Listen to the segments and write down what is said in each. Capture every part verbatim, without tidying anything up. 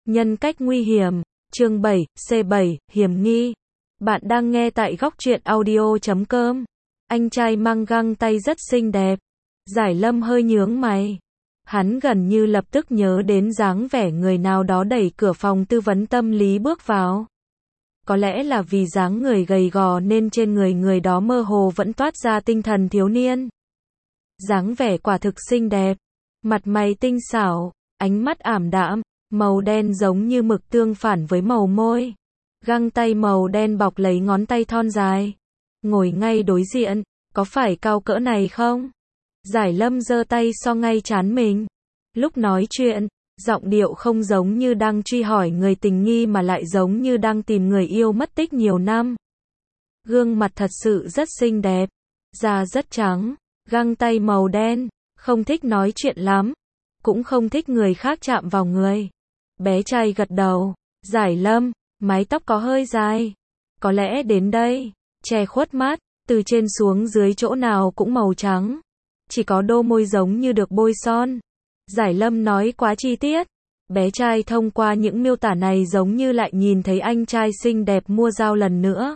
Nhân cách nguy hiểm, chương bảy, C bảy, hiểm nghi. Bạn đang nghe tại góc truyện audio chấm com. Anh trai mang găng tay rất xinh đẹp. Giải Lâm hơi nhướng mày. Hắn gần như lập tức nhớ đến dáng vẻ người nào đó đẩy cửa phòng tư vấn tâm lý bước vào. Có lẽ là vì dáng người gầy gò nên trên người người đó mơ hồ vẫn toát ra tinh thần thiếu niên. Dáng vẻ quả thực xinh đẹp, mặt mày tinh xảo, ánh mắt ảm đạm, màu đen giống như mực tương phản với màu môi. Găng tay màu đen bọc lấy ngón tay thon dài. Ngồi ngay đối diện, có phải cao cỡ này không? Giải Lâm giơ tay so ngay trán mình. Lúc nói chuyện, giọng điệu không giống như đang truy hỏi người tình nghi mà lại giống như đang tìm người yêu mất tích nhiều năm. Gương mặt thật sự rất xinh đẹp, da rất trắng, găng tay màu đen, không thích nói chuyện lắm, cũng không thích người khác chạm vào người. Bé trai gật đầu, Giải Lâm, mái tóc có hơi dài, có lẽ đến đây, che khuất mắt, từ trên xuống dưới chỗ nào cũng màu trắng, chỉ có đôi môi giống như được bôi son. Giải Lâm nói quá chi tiết, bé trai thông qua những miêu tả này giống như lại nhìn thấy anh trai xinh đẹp mua dao lần nữa.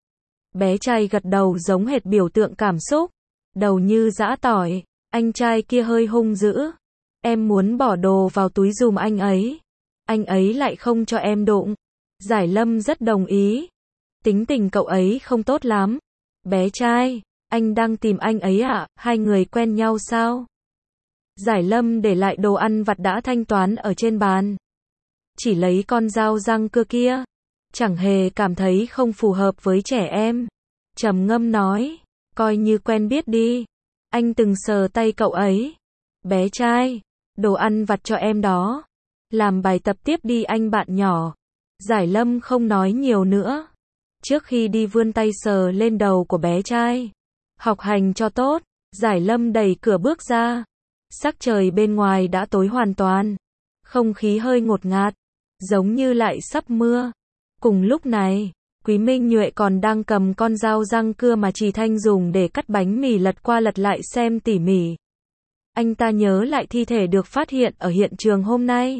Bé trai gật đầu giống hệt biểu tượng cảm xúc, đầu như giã tỏi, anh trai kia hơi hung dữ. Em muốn bỏ đồ vào túi giùm anh ấy, anh ấy lại không cho em đụng. Giải Lâm rất đồng ý, tính tình cậu ấy không tốt lắm. Bé trai, anh đang tìm anh ấy à, hai người quen nhau sao? Giải Lâm để lại đồ ăn vặt đã thanh toán ở trên bàn. Chỉ lấy con dao răng cưa kia, chẳng hề cảm thấy không phù hợp với trẻ em. Trầm ngâm nói, coi như quen biết đi. Anh từng sờ tay cậu ấy. Bé trai, đồ ăn vặt cho em đó. Làm bài tập tiếp đi anh bạn nhỏ. Giải Lâm không nói nhiều nữa. Trước khi đi vươn tay sờ lên đầu của bé trai. Học hành cho tốt. Giải Lâm đẩy cửa bước ra. Sắc trời bên ngoài đã tối hoàn toàn. Không khí hơi ngột ngạt, giống như lại sắp mưa. Cùng lúc này, Quý Minh Nhuệ còn đang cầm con dao răng cưa mà Trì Thanh dùng để cắt bánh mì lật qua lật lại xem tỉ mỉ. Anh ta nhớ lại thi thể được phát hiện ở hiện trường hôm nay.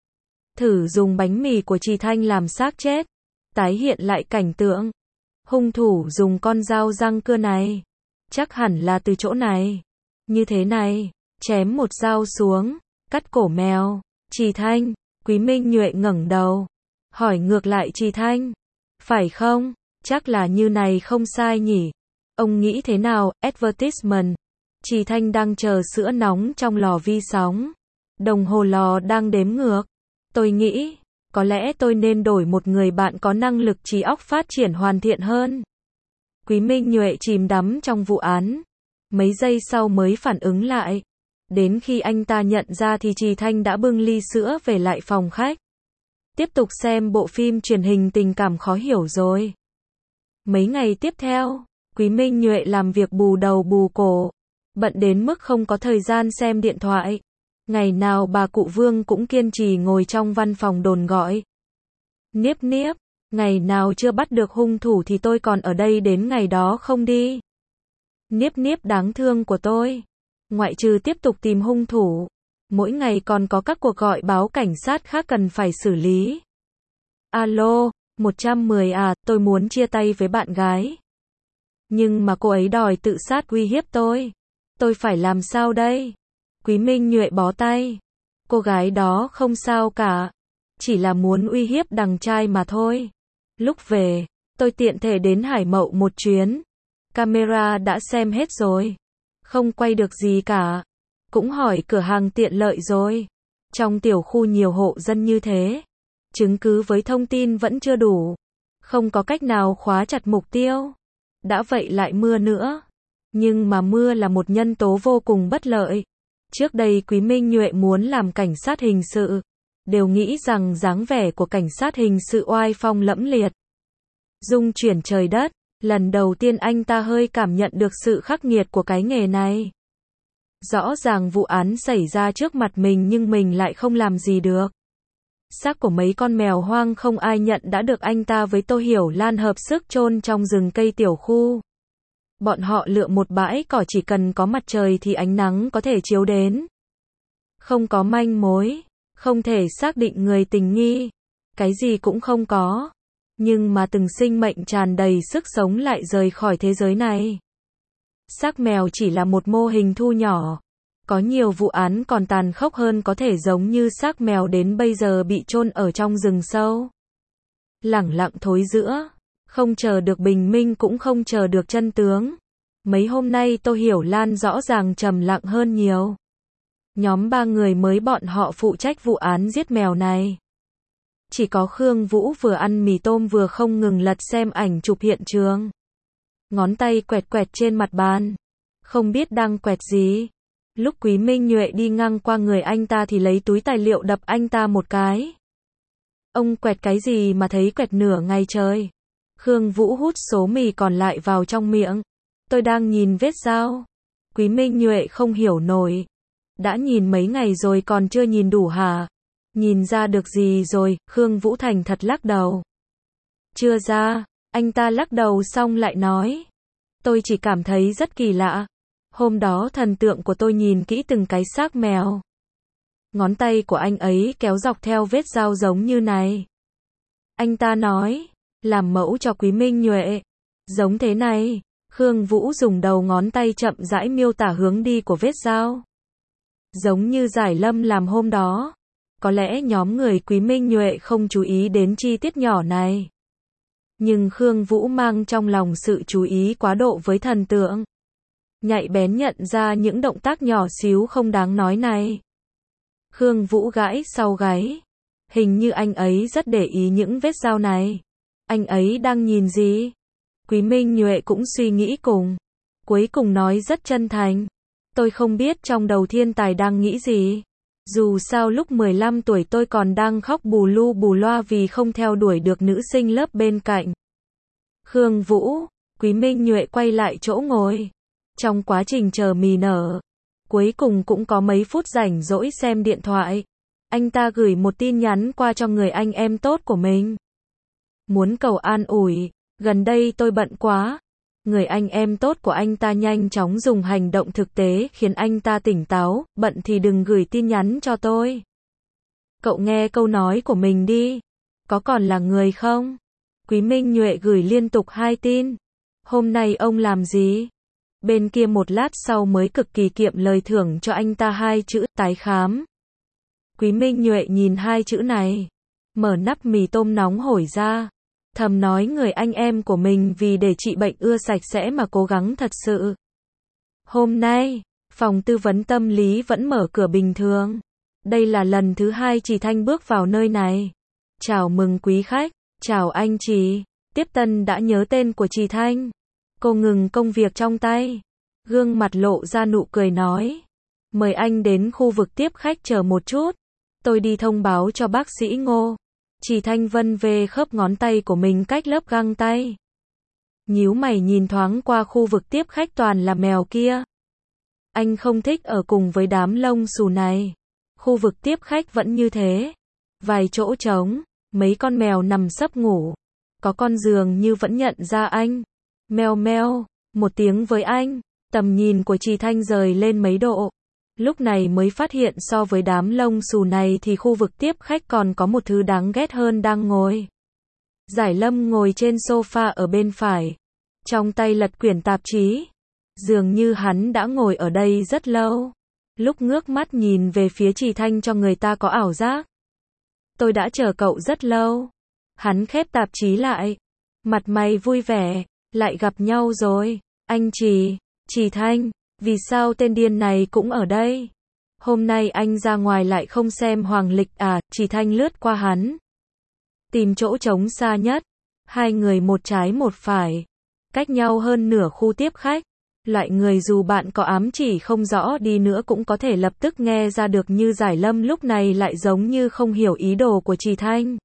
Thử dùng bánh mì của Trì Thanh làm xác chết, tái hiện lại cảnh tượng. Hung thủ dùng con dao răng cưa này, chắc hẳn là từ chỗ này. Như thế này, chém một dao xuống, cắt cổ mèo. Trì Thanh, Quý Minh Nhuệ ngẩng đầu, hỏi ngược lại Trì Thanh, phải không? Chắc là như này không sai nhỉ? Ông nghĩ thế nào? Advertisement. Trì Thanh đang chờ sữa nóng trong lò vi sóng. Đồng hồ lò đang đếm ngược. Tôi nghĩ, có lẽ tôi nên đổi một người bạn có năng lực trí óc phát triển hoàn thiện hơn. Quý Minh Nhuệ chìm đắm trong vụ án. Mấy giây sau mới phản ứng lại. Đến khi anh ta nhận ra thì Trì Thanh đã bưng ly sữa về lại phòng khách. Tiếp tục xem bộ phim truyền hình tình cảm khó hiểu rồi. Mấy ngày tiếp theo, Quý Minh Nhuệ làm việc bù đầu bù cổ. Bận đến mức không có thời gian xem điện thoại. Ngày nào bà cụ Vương cũng kiên trì ngồi trong văn phòng đồn gọi. Niếp niếp, ngày nào chưa bắt được hung thủ thì tôi còn ở đây đến ngày đó không đi. Niếp niếp đáng thương của tôi. Ngoại trừ tiếp tục tìm hung thủ, mỗi ngày còn có các cuộc gọi báo cảnh sát khác cần phải xử lý. Alo, một trăm mười à, tôi muốn chia tay với bạn gái. Nhưng mà cô ấy đòi tự sát uy hiếp tôi. Tôi phải làm sao đây? Quý Minh Nhuệ bó tay. Cô gái đó không sao cả. Chỉ là muốn uy hiếp đằng trai mà thôi. Lúc về, tôi tiện thể đến Hải Mậu một chuyến. Camera đã xem hết rồi. Không quay được gì cả. Cũng hỏi cửa hàng tiện lợi rồi. Trong tiểu khu nhiều hộ dân như thế. Chứng cứ với thông tin vẫn chưa đủ. Không có cách nào khóa chặt mục tiêu. Đã vậy lại mưa nữa. Nhưng mà mưa là một nhân tố vô cùng bất lợi. Trước đây Quý Minh Nhuệ muốn làm cảnh sát hình sự. Đều nghĩ rằng dáng vẻ của cảnh sát hình sự oai phong lẫm liệt. Dung chuyển trời đất. Lần đầu tiên anh ta hơi cảm nhận được sự khắc nghiệt của cái nghề này. Rõ ràng vụ án xảy ra trước mặt mình nhưng mình lại không làm gì được. Xác của mấy con mèo hoang không ai nhận đã được anh ta với Tô Hiểu Lan hợp sức chôn trong rừng cây tiểu khu. Bọn họ lựa một bãi cỏ chỉ cần có mặt trời thì ánh nắng có thể chiếu đến. Không có manh mối. Không thể xác định người tình nghi. Cái gì cũng không có. Nhưng mà từng sinh mệnh tràn đầy sức sống lại rời khỏi thế giới này. Xác mèo chỉ là một mô hình thu nhỏ. Có nhiều vụ án còn tàn khốc hơn, có thể giống như xác mèo đến bây giờ bị chôn ở trong rừng sâu. Lẳng lặng thối rữa. Không chờ được bình minh cũng không chờ được chân tướng. Mấy hôm nay Tô Hiểu Lan rõ ràng trầm lặng hơn nhiều. Nhóm ba người mới bọn họ phụ trách vụ án giết mèo này. Chỉ có Khương Vũ vừa ăn mì tôm vừa không ngừng lật xem ảnh chụp hiện trường. Ngón tay quẹt quẹt trên mặt bàn. Không biết đang quẹt gì. Lúc Quý Minh Nhuệ đi ngang qua người anh ta thì lấy túi tài liệu đập anh ta một cái. Ông quẹt cái gì mà thấy quẹt nửa ngày trời. Khương Vũ hút số mì còn lại vào trong miệng. Tôi đang nhìn vết dao. Quý Minh Nhuệ không hiểu nổi. Đã nhìn mấy ngày rồi còn chưa nhìn đủ hả? Nhìn ra được gì rồi? Khương Vũ thành thật lắc đầu. Chưa ra. Anh ta lắc đầu xong lại nói. Tôi chỉ cảm thấy rất kỳ lạ. Hôm đó thần tượng của tôi nhìn kỹ từng cái xác mèo. Ngón tay của anh ấy kéo dọc theo vết dao giống như này. Anh ta nói. Làm mẫu cho Quý Minh Nhuệ. Giống thế này. Khương Vũ dùng đầu ngón tay chậm rãi miêu tả hướng đi của vết dao. Giống như Giải Lâm làm hôm đó. Có lẽ nhóm người Quý Minh Nhuệ không chú ý đến chi tiết nhỏ này. Nhưng Khương Vũ mang trong lòng sự chú ý quá độ với thần tượng. Nhạy bén nhận ra những động tác nhỏ xíu không đáng nói này. Khương Vũ gãi sau gáy. Hình như anh ấy rất để ý những vết dao này. Anh ấy đang nhìn gì? Quý Minh Nhuệ cũng suy nghĩ cùng. Cuối cùng nói rất chân thành. Tôi không biết trong đầu thiên tài đang nghĩ gì. Dù sao lúc mười lăm tuổi tôi còn đang khóc bù lu bù loa vì không theo đuổi được nữ sinh lớp bên cạnh. Khương Vũ, Quý Minh Nhuệ quay lại chỗ ngồi. Trong quá trình chờ mì nở, cuối cùng cũng có mấy phút rảnh rỗi xem điện thoại. Anh ta gửi một tin nhắn qua cho người anh em tốt của mình. Muốn cầu an ủi, gần đây tôi bận quá. Người anh em tốt của anh ta nhanh chóng dùng hành động thực tế khiến anh ta tỉnh táo, bận thì đừng gửi tin nhắn cho tôi. Cậu nghe câu nói của mình đi. Có còn là người không? Quý Minh Nhuệ gửi liên tục hai tin. Hôm nay ông làm gì? Bên kia một lát sau mới cực kỳ kiệm lời thưởng cho anh ta hai chữ tái khám. Quý Minh Nhuệ nhìn hai chữ này. Mở nắp mì tôm nóng hổi ra. Thầm nói người anh em của mình vì để trị bệnh ưa sạch sẽ mà cố gắng thật sự. Hôm nay, phòng tư vấn tâm lý vẫn mở cửa bình thường. Đây là lần thứ hai chị Thanh bước vào nơi này. Chào mừng quý khách, chào anh chị. Tiếp tân đã nhớ tên của chị Thanh. Cô ngừng công việc trong tay. Gương mặt lộ ra nụ cười nói. Mời anh đến khu vực tiếp khách chờ một chút. Tôi đi thông báo cho bác sĩ Ngô. Chị Thanh vân về khớp ngón tay của mình cách lớp găng tay. Nhíu mày nhìn thoáng qua khu vực tiếp khách toàn là mèo kia. Anh không thích ở cùng với đám lông xù này. Khu vực tiếp khách vẫn như thế. Vài chỗ trống, mấy con mèo nằm sấp ngủ. Có con giường như vẫn nhận ra anh. Meo meo, một tiếng với anh. Tầm nhìn của chị Thanh rời lên mấy độ. Lúc này mới phát hiện so với đám lông xù này thì khu vực tiếp khách còn có một thứ đáng ghét hơn đang ngồi. Giải Lâm ngồi trên sofa ở bên phải. Trong tay lật quyển tạp chí. Dường như hắn đã ngồi ở đây rất lâu. Lúc ngước mắt nhìn về phía chị Thanh cho người ta có ảo giác. Tôi đã chờ cậu rất lâu. Hắn khép tạp chí lại. Mặt mày vui vẻ. Lại gặp nhau rồi. Anh chị, chị Thanh. Vì sao tên điên này cũng ở đây? Hôm nay anh ra ngoài lại không xem hoàng lịch à? Chị Thanh lướt qua hắn. Tìm chỗ trống xa nhất. Hai người một trái một phải. Cách nhau hơn nửa khu tiếp khách. Loại người dù bạn có ám chỉ không rõ đi nữa cũng có thể lập tức nghe ra được, như Giải Lâm lúc này lại giống như không hiểu ý đồ của chị Thanh.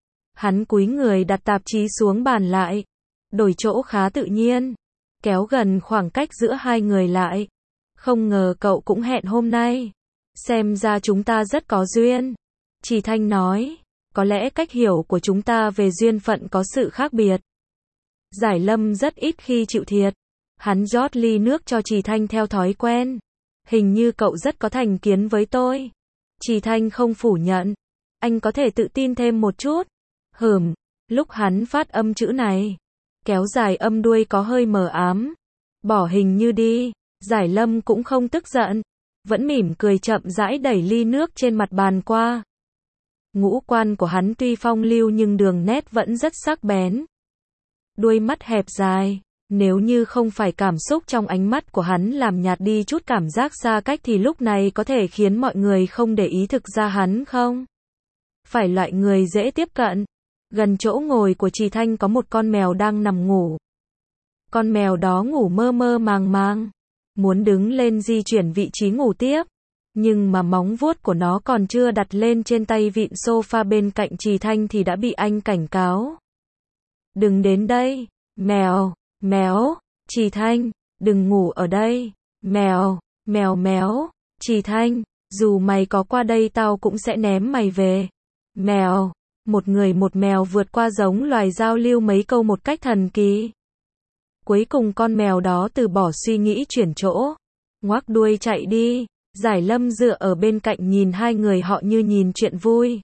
Hắn cúi người đặt tạp chí xuống bàn lại. Đổi chỗ khá tự nhiên. Kéo gần khoảng cách giữa hai người lại. Không ngờ cậu cũng hẹn hôm nay. Xem ra chúng ta rất có duyên. Chị Thanh nói. Có lẽ cách hiểu của chúng ta về duyên phận có sự khác biệt. Giải Lâm rất ít khi chịu thiệt. Hắn rót ly nước cho chị Thanh theo thói quen. Hình như cậu rất có thành kiến với tôi. Trì Thanh không phủ nhận. Anh có thể tự tin thêm một chút. Hừm, lúc hắn phát âm chữ này, kéo dài âm đuôi có hơi mờ ám. Bỏ hình như đi. Giải Lâm cũng không tức giận, vẫn mỉm cười chậm rãi đẩy ly nước trên mặt bàn qua. Ngũ quan của hắn tuy phong lưu nhưng đường nét vẫn rất sắc bén. Đuôi mắt hẹp dài, nếu như không phải cảm xúc trong ánh mắt của hắn làm nhạt đi chút cảm giác xa cách thì lúc này có thể khiến mọi người không để ý thực ra hắn không phải loại người dễ tiếp cận. Gần chỗ ngồi của Trì Thanh có một con mèo đang nằm ngủ. Con mèo đó ngủ mơ mơ màng màng, muốn đứng lên di chuyển vị trí ngủ tiếp, nhưng mà móng vuốt của nó còn chưa đặt lên trên tay vịn sofa bên cạnh Trì Thanh thì đã bị anh cảnh cáo. Đừng đến đây, mèo, mèo, Trì Thanh, đừng ngủ ở đây, mèo, mèo méo, Trì Thanh, dù mày có qua đây tao cũng sẽ ném mày về. Mèo, một người một mèo vượt qua giống loài giao lưu mấy câu một cách thần kỳ. Cuối cùng con mèo đó từ bỏ suy nghĩ chuyển chỗ, ngoác đuôi chạy đi. Giải Lâm dựa ở bên cạnh nhìn hai người họ như nhìn chuyện vui.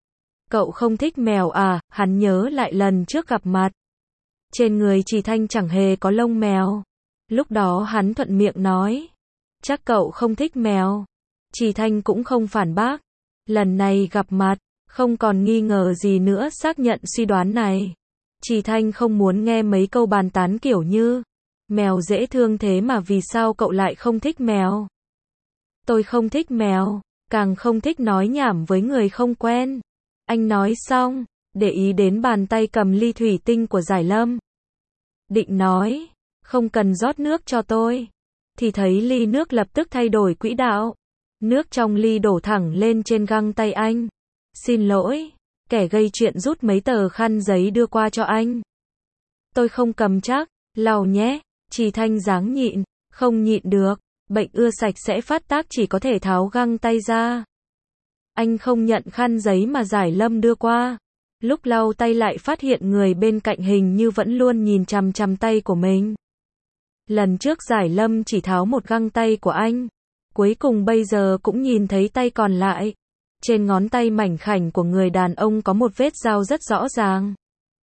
Cậu không thích mèo à? Hắn nhớ lại lần trước gặp mặt. Trên người Trì Thanh chẳng hề có lông mèo. Lúc đó hắn thuận miệng nói, chắc cậu không thích mèo. Trì Thanh cũng không phản bác. Lần này gặp mặt, không còn nghi ngờ gì nữa xác nhận suy đoán này. Trì Thanh không muốn nghe mấy câu bàn tán kiểu như, mèo dễ thương thế mà vì sao cậu lại không thích mèo? Tôi không thích mèo, càng không thích nói nhảm với người không quen. Anh nói xong, để ý đến bàn tay cầm ly thủy tinh của Giải Lâm. Định nói, không cần rót nước cho tôi. Thì thấy ly nước lập tức thay đổi quỹ đạo. Nước trong ly đổ thẳng lên trên găng tay anh. Xin lỗi, kẻ gây chuyện rút mấy tờ khăn giấy đưa qua cho anh. Tôi không cầm chắc, lau nhé. Trì Thanh dáng nhịn, không nhịn được. Bệnh ưa sạch sẽ phát tác chỉ có thể tháo găng tay ra. Anh không nhận khăn giấy mà Giải Lâm đưa qua. Lúc lau tay lại phát hiện người bên cạnh hình như vẫn luôn nhìn chằm chằm tay của mình. Lần trước Giải Lâm chỉ tháo một găng tay của anh. Cuối cùng bây giờ cũng nhìn thấy tay còn lại. Trên ngón tay mảnh khảnh của người đàn ông có một vết dao rất rõ ràng.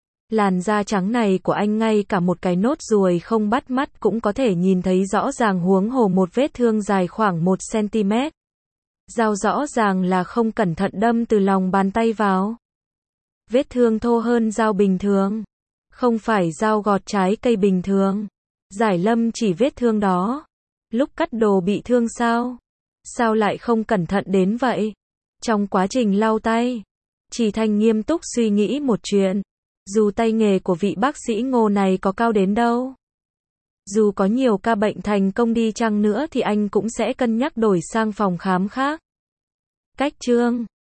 Làn da trắng này của anh ngay cả một cái nốt ruồi không bắt mắt cũng có thể nhìn thấy rõ ràng, huống hồ một vết thương dài khoảng một xăng-ti-mét. Dao rõ ràng là không cẩn thận đâm từ lòng bàn tay vào. Vết thương thô hơn dao bình thường. Không phải dao gọt trái cây bình thường. Giải Lâm chỉ vết thương đó. Lúc cắt đồ bị thương sao? Sao lại không cẩn thận đến vậy? Trong quá trình lau tay, Trì Thanh nghiêm túc suy nghĩ một chuyện. Dù tay nghề của vị bác sĩ Ngô này có cao đến đâu, dù có nhiều ca bệnh thành công đi chăng nữa thì anh cũng sẽ cân nhắc đổi sang phòng khám khác. Cách chương